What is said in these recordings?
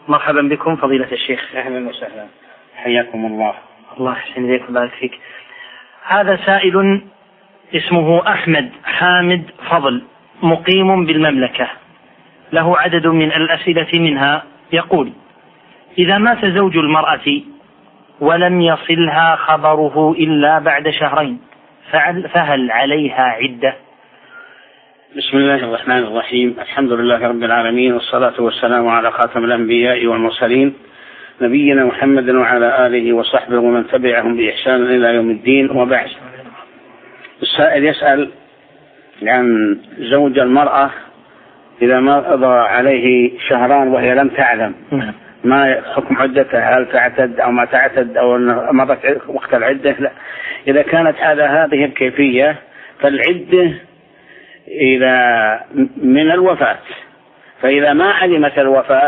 مرحبا بكم فضيلة الشيخ. أهلا وسهلا، حياكم الله. الله يحسن إليكم ويبارك فيك. هذا سائل اسمه أحمد حامد فضل، مقيم بالمملكة، له عدد من الأسئلة منها. يقول: إذا مات زوج المرأة ولم يصلها خبره إلا بعد شهرين فهل عليها عدة؟ بسم الله الرحمن الرحيم، الحمد لله رب العالمين، والصلاة والسلام على خاتم الأنبياء والمرسلين نبينا محمد وعلى آله وصحبه ومن تبعهم بإحسان إلى يوم الدين، وبعد. السائل يسأل عن زوج المرأة إذا مضى عليه شهران وهي لم تعلم ما حكم عدتها، هل تعتد أو ما تعتد أو مضت وقت العدة؟ لا. إذا كانت على هذه الكيفية فالعدة إذا من الوفاة، فإذا ما علمت الوفاة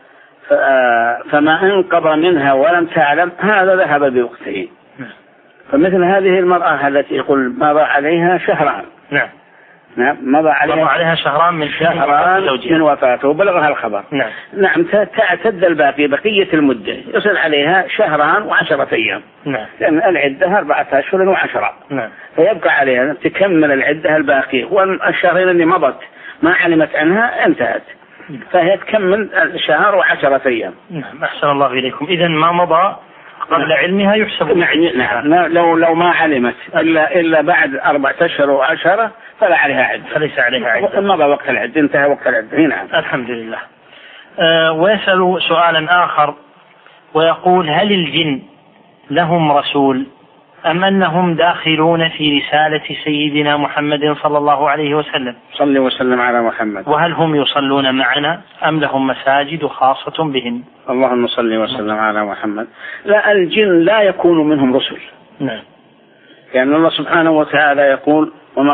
فما انقضى منها ولم تعلم هذا ذهب بوقته. فمثل هذه المرأة التي يقول مضى عليها شهران، نعم، مضى عليها شهران من وفاته وبلغها الخبر، نعم، تعتد الباقي بقية المدة، يصل عليها شهران و10 أيام، لأن العدة 4 أشهر و10، فيبقى عليها تكمل العدة الباقي، والشهرين اللي مضت ما علمت عنها انتهت، فهي تكمل الشهر و10 أيام. أحسن الله إليكم. إذن ما مضى قبل علمها يحسب. نعم، لو ما علمت إلا بعد 4 أشهر و10 فلا عليها عدة، فليس عليها عدة، مضى وقت العدة، انتهى وقت العدة. نعم، الحمد لله. ويسأل سؤالا آخر ويقول: هل الجن لهم رسول أم أنهم داخلون في رسالة سيدنا محمد صلى الله عليه وسلم؟ صلى وسلم على محمد. وهل هم يصلون معنا أم لهم مساجد خاصة بهم؟ اللهم صل وسلم على محمد. لا، الجن لا يكون منهم رسل. نعم. يعني الله سبحانه وتعالى يقول: وما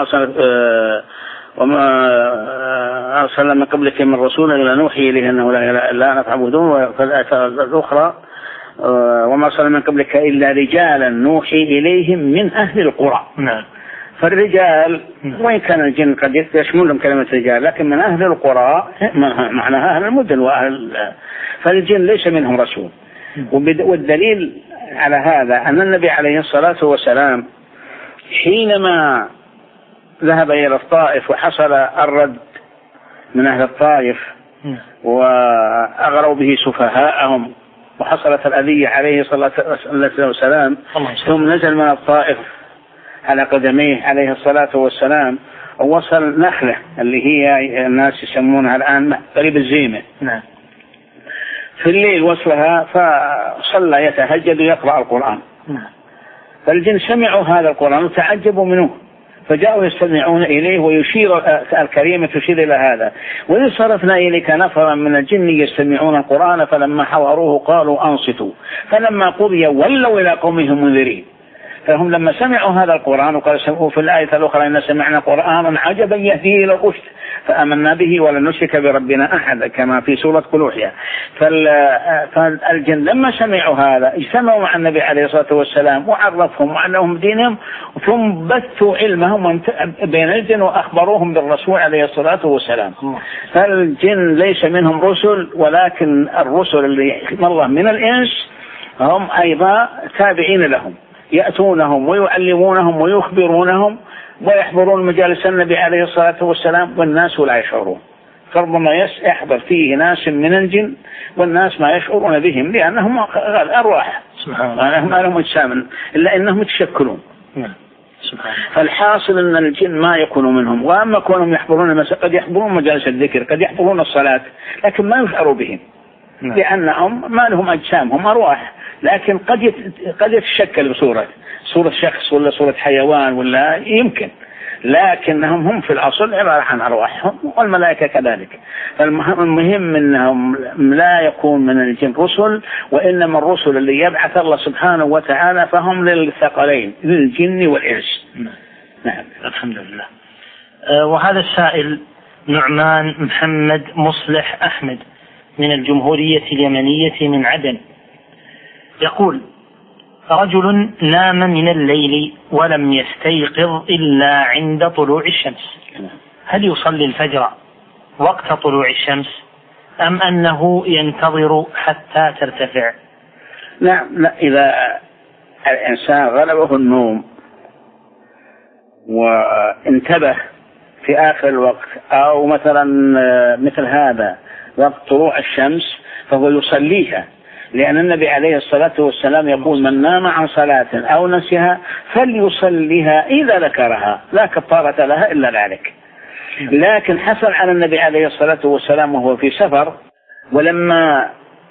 أرسلنا من قبلك من رسول إلا نوحي إليه أنه لا إله إلا أنا فاعبدون. وفي الآية الأخرى: وما أرسلنا من قبلك إلا رجالا نوحي إليهم من أهل القرى. نعم. فالرجال وإن كان الجن قد يشملهم كلمة رجال، لكن من أهل القرى معناها أهل المدن فالجن ليس منهم رسول. والدليل على هذا أن النبي عليه الصلاة والسلام حينما ذهب إلى الطائف وحصل الرد من أهل الطائف وأغروا به سفهاءهم وحصلت الأذية عليه صلى الله عليه وسلم، ثم نزل من الطائف على قدميه عليه الصلاة والسلام ووصل نخلة اللي هي الناس يسمونها الآن قريب الزيمة، في الليل وصلها، فصلى يتهجد ويقرأ القرآن. فالجن سمعوا هذا القرآن وتعجبوا منه، فجاءوا يستمعون إليه، ويشير الكريمة تشير إلى هذا: وإن صرفنا إليك نفرا من الجن يستمعون القرآن فلما حضروه قالوا أنصتوا فلما قضي ولوا إلى قومهم منذرين. فهم لما سمعوا هذا القرآن وقال سمعوا في الآية الأخرى: إن سمعنا قرآنا عجبا يهدي إلى الرشد فآمنا به ولن نشرك بربنا أحدا، كما في سورة قلوحيا. فالجن لما سمعوا هذا اجتمعوا مع النبي عليه الصلاة والسلام وعرفهم وعلمهم دينهم، ثم بثوا علمهم بين الجن وأخبروهم بالرسول عليه الصلاة والسلام. فالجن ليس منهم رسل، ولكن الرسل اللي مر من الإنس هم أيضا تابعين لهم، يأتونهم ويعلمونهم ويخبرونهم ويحضرون مجالس النبي عليه الصلاة والسلام، والناس لا يشعرون. فربما يحضر فيه ناس من الجن والناس ما يشعرون بهم، لأنهم أرواح ما لهم أجسام إلا أنهم يتشكلون. فالحاصل أن الجن ما يكونوا منهم. وأما كونهم يحضرون قد يحضرون مجالس الذكر، قد يحضرون الصلاة، لكن ما يشعروا بهم لأنهم ما لهم أجسام، هم أرواح، لكن قد يتشكل بصورة شخص ولا صورة حيوان ولا يمكن، لكنهم هم في الأصل عبارة عن أرواح، والملائكة كذلك. فالمهم أنهم لا يكون من الجن رسل، وإنما الرسل اللي يبعث الله سبحانه وتعالى فهم للثقلين، للجن والإنس. نعم، الحمد لله. وهذا السائل نعمان محمد مصلح أحمد من الجمهورية اليمنية من عدن، يقول: رجل نام من الليل ولم يستيقظ إلا عند طلوع الشمس، هل يصلي الفجر وقت طلوع الشمس أم أنه ينتظر حتى ترتفع؟ لا، إذا الإنسان غلبه النوم وانتبه في آخر الوقت، أو مثلا مثل هذا وقت طلوع الشمس، فهو يصليها، لأن النبي عليه الصلاة والسلام يقول: من نام عن صلاة أو نسيها فليصليها إذا ذكرها لا كفارة لها إلا ذلك. لكن حصل على النبي عليه الصلاة والسلام وهو في سفر، ولما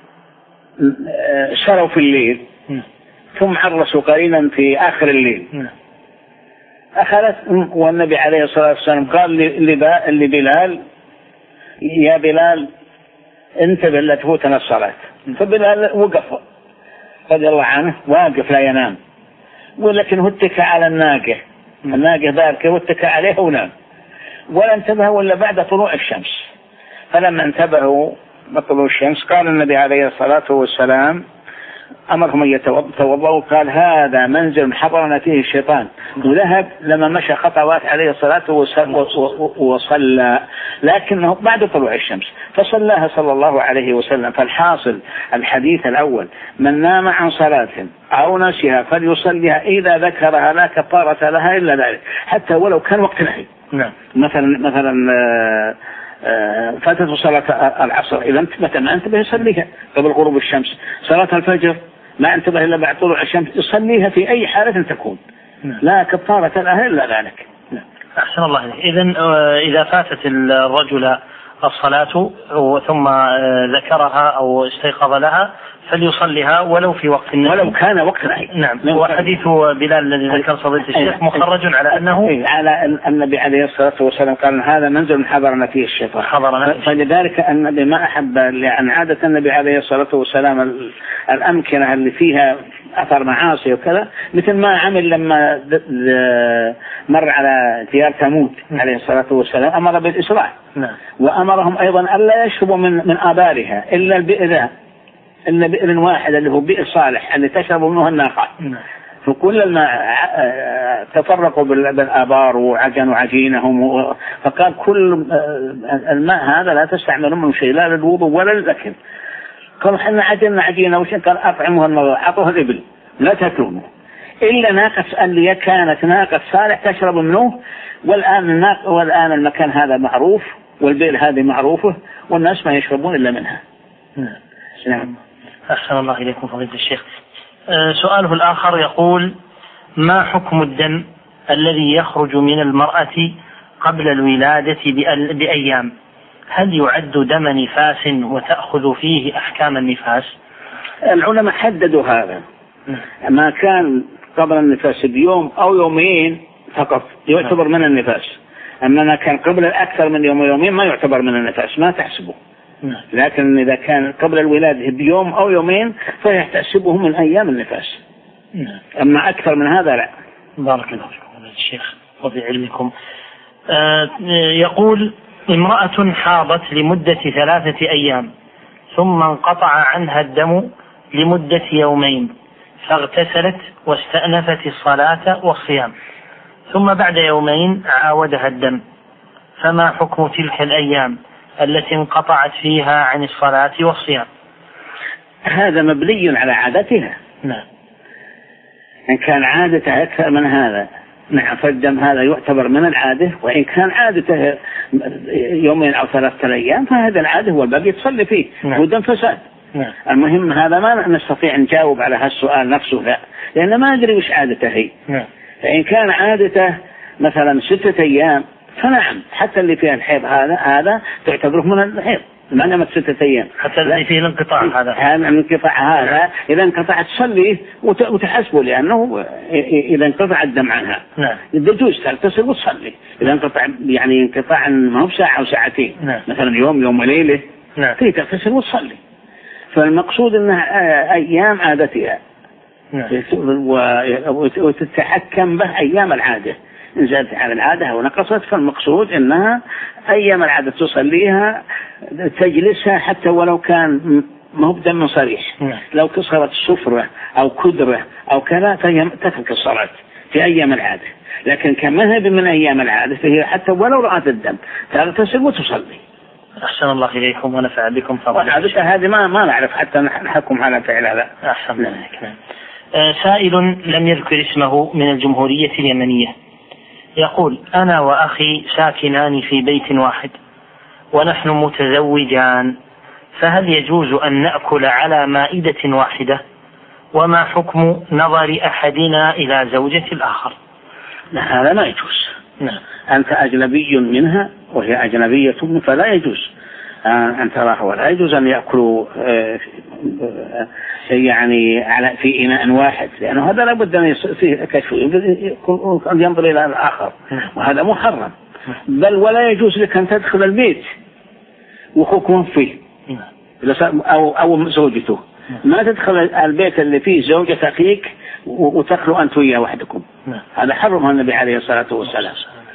سروا في الليل ثم عرسوا قليلا في آخر الليل، أخذت، والنبي عليه الصلاة والسلام قال لبلال: يا بلال انتبه لا تفوتنا الصلاة. فبلال وقف رضي الله عنه، واقف لا ينام، ولكن اتكى على الناقة باركة واتكى عليها ونام، ولا انتبه إلا بعد طلوع الشمس. فلما انتبهوا بطلوع الشمس قال النبي عليه الصلاة والسلام أمرهم أن يتوضأوا، قال: هذا منزل حضرنا فيه الشيطان. وذهب لما مشى خطوات عليه الصلاة والسلام وصلى، لكنه بعد طلوع الشمس فصلاها صلى الله عليه وسلم. فالحاصل الحديث الأول: من نام عن صلاة أو نسيها فليصليها إذا ذكرها لا كفارة لها إلا ذلك، حتى ولو كان وقت نهي. مثلا فاتت صلاة العصر، إذا ما انتبه يصليها قبل غروب الشمس. صلاة الفجر ما انتبه إلا بعد طلوع الشمس، يصليها في أي حالة تكون، لا كفارة لها إلا ذلك. أحسن الله إليك. إذا فاتت الرجل الصلاة ثم ذكرها أو استيقظ لها فليصليها ولو في وقت النهي، ولو كان وقت النهي. نعم. وحديث بلال الذي ذكر فضيلة الشيخ مخرج على أنه على النبي عليه الصلاة والسلام قال: هذا منزل حضرنا فيه الشيطان. فلذلك النبي ما أحب، لأن عادة النبي عليه الصلاة والسلام الأمكنة اللي فيها أثر معاصي وكذا، مثل ما عمل لما مر على ديار ثمود عليه الصلاة والسلام، أمر بالإسراع. وأمرهم أيضا ألا يشربوا من آبارها إلا بئر واحد اللي هو بئر صالح اللي تشرب منه الناقة. فكل الماء تفرقوا بالآبار وعجنوا عجينهم، فقال: كل الماء هذا لا تستعملون منه شيء، لا للوضوء ولا للأكل. قالوا: حنا عجلنا عجينة وشيء، قال: أطعموها المضاء، أعطوها الإبل لا تأكلونه إلا ناقة اللي كانت ناقة صالح تشرب منه. والآن المكان هذا معروف، والبئر هذه معروفة، والناس ما يشربون إلا منها. نعم. أحسن الله إليكم فضيلة الشيخ. سؤاله الآخر يقول: ما حكم الدم الذي يخرج من المرأة قبل الولادة بأيام؟ هل يعد دم نفاس وتأخذ فيه أحكام النفاس؟ العلماء حددوا هذا، ما كان قبل النفاس بيوم أو يومين فقط يعتبر من النفاس، أما ما كان قبل أكثر من يوم ويومين ما يعتبر من النفاس، ما تحسبه. لكن إذا كان قبل الولادة بيوم أو يومين فيحتسبه من أيام النفاس. أما أكثر من هذا لا. بارك الله فيكم الشيخ وفي علمكم. يقول: امرأة حاضت لمدة 3 أيام ثم انقطع عنها الدم لمدة يومين، فاغتسلت واستأنفت الصلاة والصيام، ثم بعد يومين عاودها الدم، فما حكم تلك الأيام التي انقطعت فيها عن الصلاة والصيام؟ هذا مبني على عادتها. نعم. إن كان عادتها أكثر من هذا، نعم، فالدم هذا يعتبر من العادة. وإن كان عادته يومين أو 3 أيام فهذا العادة هو الباقي تصلي فيه. نعم. ودم فساد. نعم. المهم هذا ما نستطيع نجاوب على هالسؤال نفسه، لا، لأن ما أدري وش عادته هي. نعم. فإن كان عادته مثلا 6 أيام فنعم، حتى اللي فيها الحيض هذا تعتبره من الحيض، ما دامت 6 أيام. حتى اللي فيه الانقطاع هذا الانقطاع هذا إذا انقطع تصلي وتحسبه، لأنه إذا انقطع الدم عنها يجوز تغتسل وتصلي. إذا انقطع يعني انقطاع ما هو ساعة أو ساعتين، مثلا يوم وليلة، فيه تغتسل وتصلي. فالمقصود أنها أيام عادتها وتتحكم به أيام العادة، إن زادت على العادة أو نقصت، فالمقصود أنها أيام العادة تصليها، تجلسها حتى ولو كان ما هو بدم صريح. لو كسرت صفرة أو كدرة أو كذا فهي تترك الصلاة في أيام العادة. لكن كمذهب من أيام العادة فهي حتى ولو رأت الدم تغتسل وتصلي. أحسن الله إليكم ونفع بكم. هذه ما نعرف حتى نحكم على فعل هذا. أحسن الله إليكم. سائل لم يذكر اسمه من الجمهورية اليمنية يقول: أنا وأخي ساكنان في بيت واحد ونحن متزوجان، فهل يجوز أن نأكل على مائدة واحدة؟ وما حكم نظر أحدنا إلى زوجة الآخر؟ لا، هذا ما يجوز. أنت أجنبي منها وهي أجنبية منك، فلا يجوز أن تراها، ولا يجوز أن يأكلوا يعني في إناء واحد، لأنه هذا لابد أن فيه كشف ينظر إلى الآخر، وهذا محرم. بل ولا يجوز لك أن تدخل البيت وأخوك فيه أو زوجته، ما تدخل البيت اللي فيه زوجة أخيك وتخلوا أنت وياه وحدكم، هذا حرمه النبي عليه الصلاة والسلام.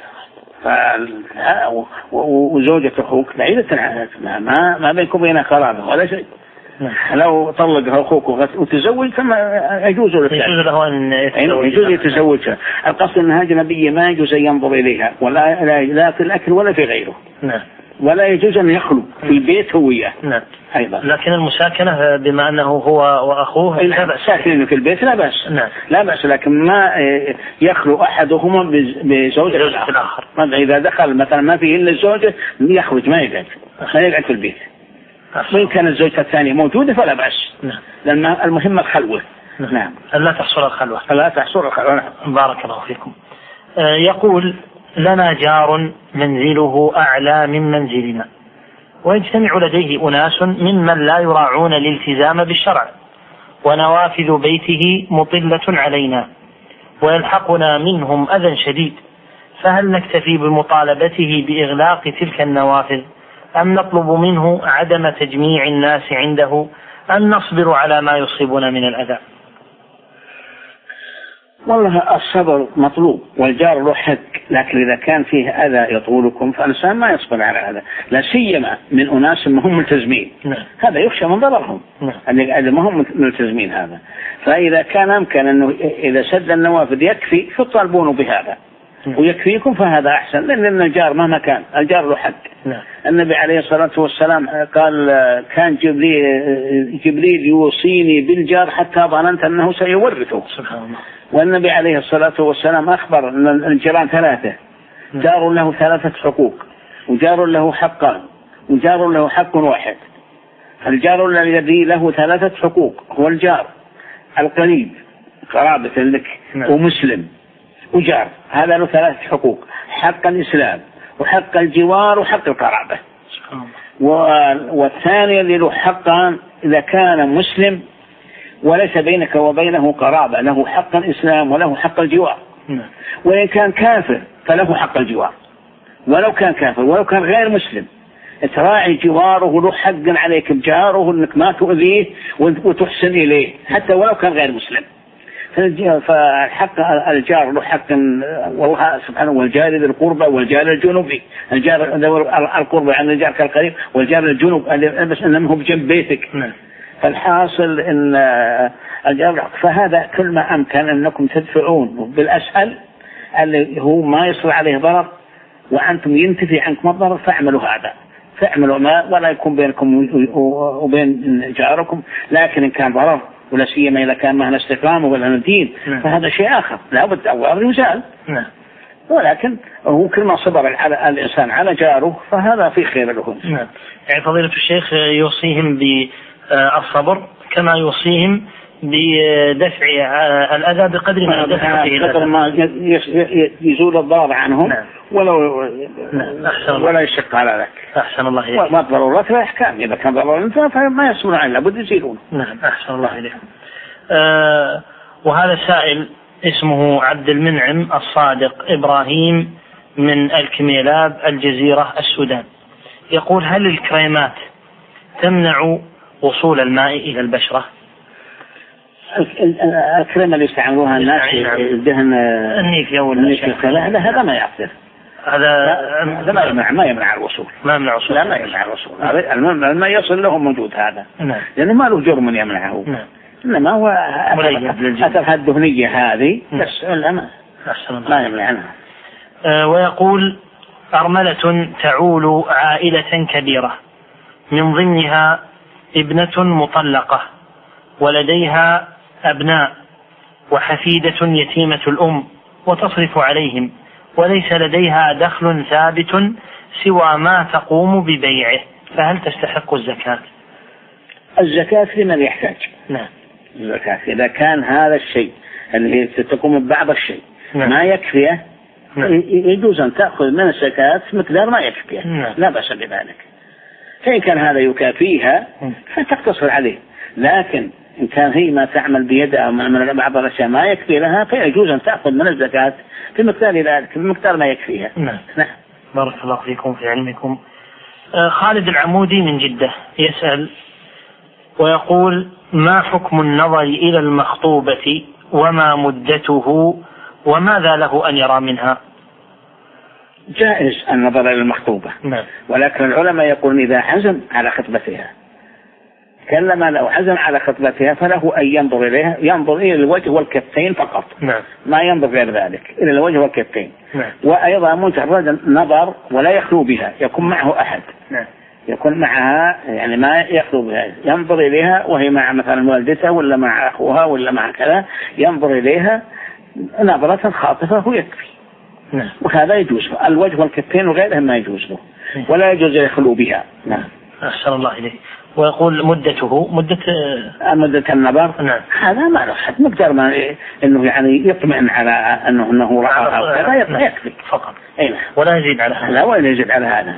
وزوجة أخوك بعيدة ما بينكم بين قرابة ولا شيء. لو طلق أخوك وتزوج فما يجوز له أن يتزوجها. القصد أنها أجنبية ما يجوز أن ينظر إليها لا في الأكل ولا في غيره. ولا يجوز أن يخلو في البيت هو وياه. أيضا. لكن المساكنة بما أنه هو وأخوه لا بأس، ساكنين في البيت لا بأس. لا بأس، لكن ما يخلو أحدهما بزوجة الآخر. إذا دخل مثلا ما فيه إلا الزوجة يخرج، ما يقعد في البيت. وإن كانت الزوجة الثانية موجودة فلا بأس. لأن المهم الخلوة. لا تحصل الخلوة. لا تحصل الخلوة. بارك الله فيكم. يقول: لنا جار منزله أعلى من منزلنا، ويجتمع لديه أناس ممن لا يراعون الالتزام بالشرع، ونوافذ بيته مطلة علينا، ويلحقنا منهم أذى شديد، فهل نكتفي بمطالبته بإغلاق تلك النوافذ، أم نطلب منه عدم تجميع الناس عنده، أم نصبر على ما يصيبنا من الأذى؟ والله الصبر مطلوب، والجار له حق، لكن إذا كان فيه أذى يطولكم فالإنسان ما يصبر على هذا، لا سيما من أناس ما هم ملتزمين. هذا يخشى من ضررهم، اللي ما هم ملتزمين هذا. فإذا كان أمكن أنه إذا سد النوافذ يكفي فطالبونه بهذا ويكفيكم فهذا أحسن، لأن الجار مهما كان الجار له حق. النبي عليه الصلاة والسلام قال: كان جبريل يوصيني بالجار حتى ظننت أنه سيورثه. سبحان الله. والنبي عليه الصلاة والسلام أخبر أن الجيران ثلاثة، جار له 3 حقوق، وجار له حقان، وجار له حق واحد. الجار الذي له 3 حقوق هو الجار القريب قرابة لك ومسلم وجار، هذا له 3 حقوق: حق الإسلام وحق الجوار وحق القرابة. والثاني الذي له حقان إذا كان مسلم وليس بينك وبينه قرابة، له حق الإسلام وله حق الجوار. وإن كان كافر فله حق الجوار، ولو كان كافر ولو كان غير مسلم تراعي جواره، له حق عليك بجاره أنك ما تؤذيه وتحسن إليه حتى ولو كان غير مسلم. فالحق الجار له حق والله سبحانه، والجار ذي القربى والجار الجنوبي، الجار القربى عن الجار كالقريب، والجار الجنوب بس أنه بجنب بيتك. فالحاصل ان الجار، فهذا كل ما امكن انكم تدفعون بالاسهل اللي هو ما يصل عليه ضرر وانتم ينتفي عنكم الضرر، فاعملوا هذا، فاعملوا ما ولا يكون بينكم وبين جاركم. لكن ان كان ضرر ولا سيما اذا كان مهنا استقامه ولا دين فهذا شيء اخر لا بد أن يزال. ولكن هو كل ما صبر الانسان على جاره فهذا في خير له. يعني فضيلة الشيخ يوصيهم بالصبر كما يوصيهم بدفع الأذى بقدر ما قدر ما يزول الضرر عنهم. ولا يشق على ذلك. أحسن الله إليك. ما ضرورات الأحكام، إذا كان ضرر انتهى فما يصبر عنه لابد يزيلون. نعم أحسن الله إليك. وهذا سائل اسمه عبد المنعم الصادق إبراهيم من الكميلاب الجزيرة السودان، يقول: هل الكريمات تمنع وصول الماء إلى البشرة؟ الكريمة اللي يستعملوها الناس الدهن النيفيا هذا ما يعصر، هذا ما يمنع الوصول. ما يمنع الوصول. لا ما يمنع الوصول. الماء يصل له موجود هذا. لأنه ما له جرم يمنعه. إنما هو أثر الدهنية هذه بس ما يمنع عنها. ويقول: أرملة تعول عائلة كبيرة من ضمنها ابنة مطلقة ولديها أبناء وحفيدة يتيمة الأم وتصرف عليهم وليس لديها دخل ثابت سوى ما تقوم ببيعه، فهل تستحق الزكاة؟ الزكاة لمن يحتاج. نعم. الزكاة إذا كان هذا الشيء اللي تقوم ببعض الشيء نعم. ما يكفيه نعم. يجوز أن تأخذ من الزكاة مقدار ما يكفيه. نعم. لا بأس بذلك. فإن كان هذا يكافيها فتقتصر عليه، لكن إن كان هي ما تعمل بيدها من بعض الأشياء ما يكفي لها فيجوز أن تأخذ من الزكاة في مقدار ذلك، بمقدار ما يكفيها. نعم. نعم. بارك الله فيكم في علمكم. خالد العمودي من جدة يسأل ويقول: ما حكم النظر إلى المخطوبة وما مدته وماذا له أن يرى منها؟ جائز النظر إلى المخطوبة. نعم. ولكن العلماء يقولون إذا عزم على خطبتها، كلما لو عزم على خطبتها فله أن ينظر إليها، ينظر إلى الوجه والكفين فقط. نعم. ما ينظر غير ذلك، إلى الوجه والكفين. نعم. وأيضا مجرد نظر ولا يخلو بها، يكون معه أحد. نعم. يكون معها يعني ما يخلو بها، ينظر إليها وهي مع مثلا والدتها ولا مع أخوها ولا مع كذا، ينظر إليها نظرة خاطفة ويكفي. نعم. وهذا يجوز له، الوجه والكفين وغيرهم ما يجوز له، ولا يجوز يخلو بها. نعم. أحسن الله إليه. ويقول مدته مدة النظر. نعم. هذا ما له حد، مقدار ما إنه يعني يطمئن على أنه رآها وكذا يكفي فقط. أي. ولا يزيد على هذا. لا ولا يزيد على هذا.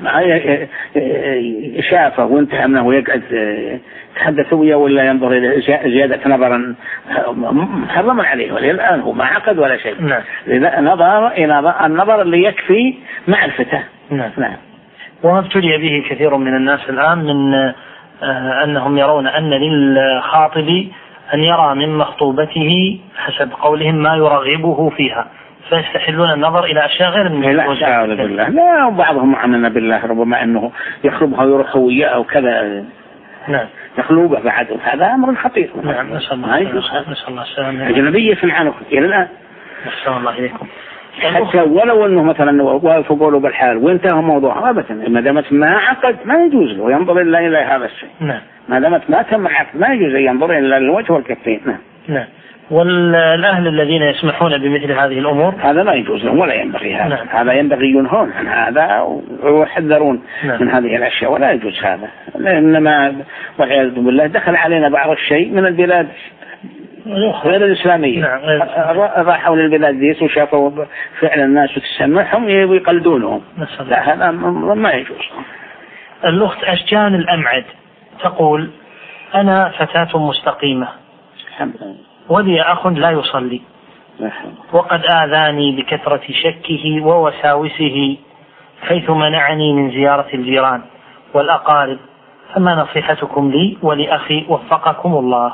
شافه وانتهى منه يقعد يتحدث وياه ولا ينظر إلى زيادة نظرا محرما عليه، وللآن هو ما عقد ولا شيء. نعم. نظر إلى النظر اللي يكفي معرفته. نعم. نعم. وما ابتلي به كثير من الناس الآن من أنهم يرون أن للخاطب أن يرى من مخطوبته حسب قولهم ما يرغبه فيها، فيستحلون النظر إلى أشياء غير من لا بالله. لا، وبعضهم معاملنا بالله ربما أنه يخلبها ويروح وياه وكذا. نعم. يخلوبه بعد، هذا أمر خطير. نعم. نسأل الله السلامة. أجنبية في العنق إلى الآن. نسأل الله إليكم. حتى ولو أنه مثلا وافقوا له بالحال وانتهى موضوع أبدا، ما دامت ما عقد ما يجوز له ينظر إلا إلى هذا الشيء. نعم. ما دامت ما تم عقد ما يجوز ينظر إلا الوجه والكفين. نعم. نعم. والأهل الذين يسمحون بمثل هذه الأمور هذا ما يجوز لهم ولا ينبغي هذا. نعم. هذا ينبغي ينهون عن هذا ويحذرون. نعم. من هذه الأشياء ولا يجوز هذا، إنما والعياذ بالله دخل علينا بعض الشيء من البلاد غير الإسلامية. نعم. راحوا للبلاد ديس وشافوا فعل الناس وتسمعهم ويقلدونهم. لا، هذا ما يجوز. الأخت أشجان الأمعد تقول: أنا فتاة مستقيمة ولي أخ لا يصلي، وقد آذاني بكثرة شكه ووساوسه حيث منعني من زيارة الجيران والأقارب، فما نصيحتكم لي ولأخي وفقكم الله؟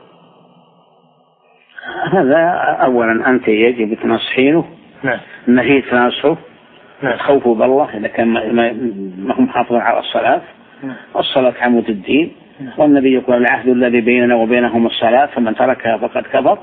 هذا أولا أنت يجب تنصحينه. نعم. نهي تنصحه. نعم. خوفه بالله إذا كان ما هم حافظون على الصلاة. نعم. الصلاة عمود الدين. نعم. والنبي يقول: العهد الذي بيننا وبينهم الصلاة فمن تركها فقد كفر.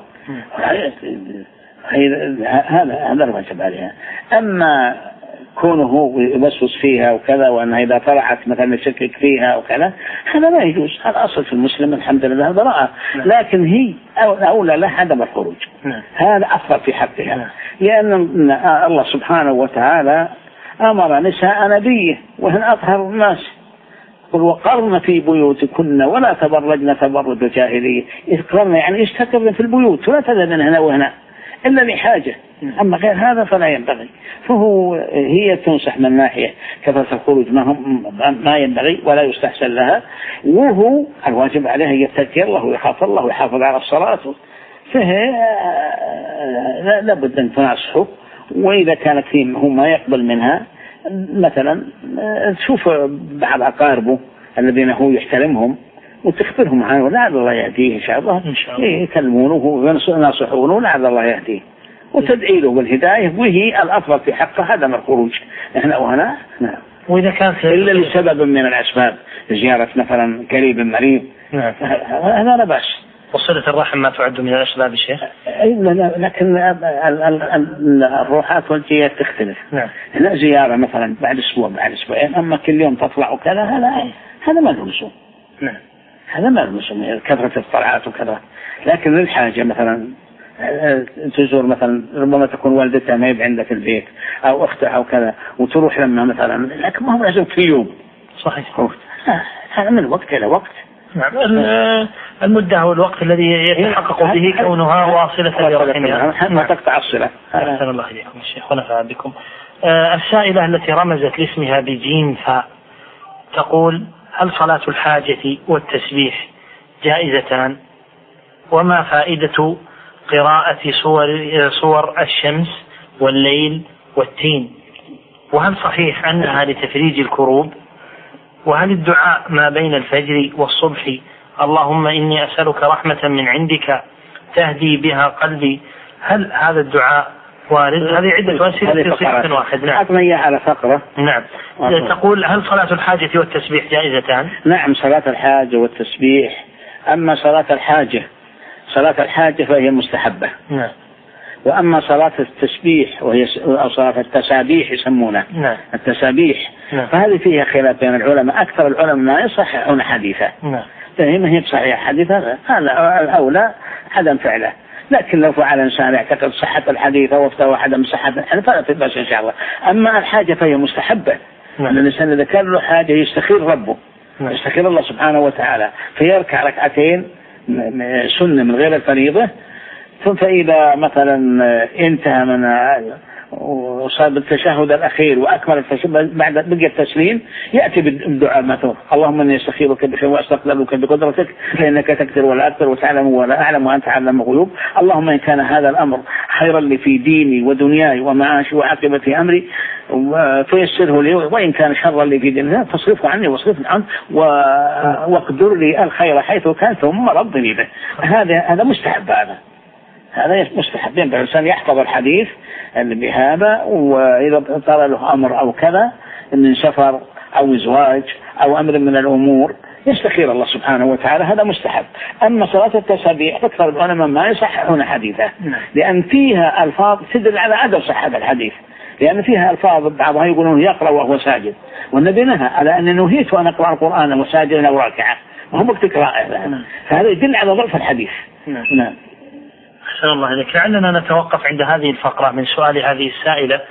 هذا الواجب عليها. أما كونه يبسوس فيها وكذا، وأنها إذا طلعت مثلا يشكك فيها وكذا، هذا لا يجوز. هذا أصل في المسلم الحمد لله براءة. لكن هي أولى لا عدم الخروج. هذا أفضل في حقها. لأن الله سبحانه وتعالى أمر نساء نبيه وهن أطهر الناس: وقرن في بيوتكن ولا تبرجن تبرج الجاهلية. اذكرن يعني استقرن في البيوت ولا تذهبن هنا وهنا إلا لحاجة، أما غير هذا فلا ينبغي. هي تنصح من ناحية كثرة الخروج ما ينبغي ولا يستحسن لها، وهو الواجب عليه يتقي الله ويخاف الله ويحافظ على الصلاة، فهي لابد أن تنصحه. وإذا كانت فيه هو ما يقبل منها، مثلا تشوف بعض أقاربه الذين هو يحترمهم وتخبرهم عنه، لعل الله يهديه إن شاء الله. يكلمونه وينصحونه لعل الله يهديه، وتدعي له بالهداية، وهي الأفضل في حقه عدم الخروج هنا وهنا. نعم. وإذا كان إلا لسبب من الأسباب، زيارة مثلا قريب مريض، هذا لا بأس. وصلة الرحم ما تعد من الأسباب الشيخ؟ لكن الروحات والجيات تختلف. نعم. هنا زيارة مثلا بعد أسبوع بعد أسبوعين، أما كل يوم تطلع وكذا هذا ما له لزوم. نعم. هذا ما له لزوم كثرة الطلعات وكذا. لكن للحاجة مثلا تزور مثلا ربما تكون والدتها ما يبقى عندها في البيت أو أختها أو كذا وتروح لما مثلا، لكن ما هو لازم كل يوم. صحيح. هذا من وقت إلى وقت. نعم. المدة هو الوقت الذي يتحقق به كونها واصلة لرحمها ما تقطع الصلة. أحسن الله إليكم الشيخ ونفع بكم. السائلة التي رمزت لاسمها بجيم فاء تقول: هل صلاة الحاجة والتسبيح جائزتان؟ وما فائدة قراءة صور الشمس والليل والتين؟ وهل صحيح أنها لتفريج الكروب؟ وهل الدعاء ما بين الفجر والصبح اللهم إني أسألك رحمة من عندك تهدي بها قلبي، هل هذا الدعاء وارد؟ هذه عدة أسئلة في صيغة واحد. نعم. أعطني على فقرة. نعم. تقول: هل صلاة الحاجة والتسبيح جائزتان؟ نعم، صلاة الحاجة والتسبيح. أما صلاة الحاجة فهي مستحبة. نعم. وأما صلاة التسبيح وهي أو صلاة التسابيح يسمونها. نعم. التسابيح. نعم. فهذه فيها خلاف بين العلماء، أكثر العلماء ما يصححون حديثا. نعم. فهي ما هي بصحيح حديثا، هذا الأولى عدم فعله. لكن لو فعل إنسان يعتقد صحة الحديث أو افتوى عدم صحة الحديث فلا تبأس إن شاء الله. أما الحاجة فهي مستحبة. نعم. الإنسان إذا كان له حاجة يستخير ربه. نعم. يستخير الله سبحانه وتعالى فيركع ركعتين سنة من غير الفريضة، ثم فإذا مثلا انتهى من وصاب التشهد الأخير وأكمل التشهد بعد بقي التسليم يأتي بالدعاء مثلا: اللهم إني أستخيرك بشيء وأستقبلك بقدرتك فإنك تقدر ولا أقدر وتعلم ولا أعلم وأنت علام الغيوب، اللهم إن كان هذا الأمر خيرا لي في ديني ودنياي ومعاشي وعاقبة أمري فيسره لي، وإن كان شرا لي في ديني فاصرفه عني واصرفني عنه واقدر لي الخير حيث كان ثم رضني به. هذا مستحب. هذا مستحب. ينبغي الإنسان يحفظ الحديث بهذا، وإذا طال له أمر أو كذا من سفر أو زواج أو أمر من الأمور يستخير الله سبحانه وتعالى، هذا مستحب. أما صلاة التسابيح أكثر العلماء ما يصححون حديثه، لأن فيها ألفاظ تدل على عدم صحة الحديث، لأن فيها ألفاظ بعضها يقولون يقرأ وهو ساجد، والنبي نهى على أن نهيت أن أقرأ القرآن وساجدا أو راكعا، وهم وقت قراءة، فهذا يدل على ضعف الحديث. نعم. أحسن الله إليك. لعلنا نتوقف عند هذه الفقرة من سؤال هذه السائلة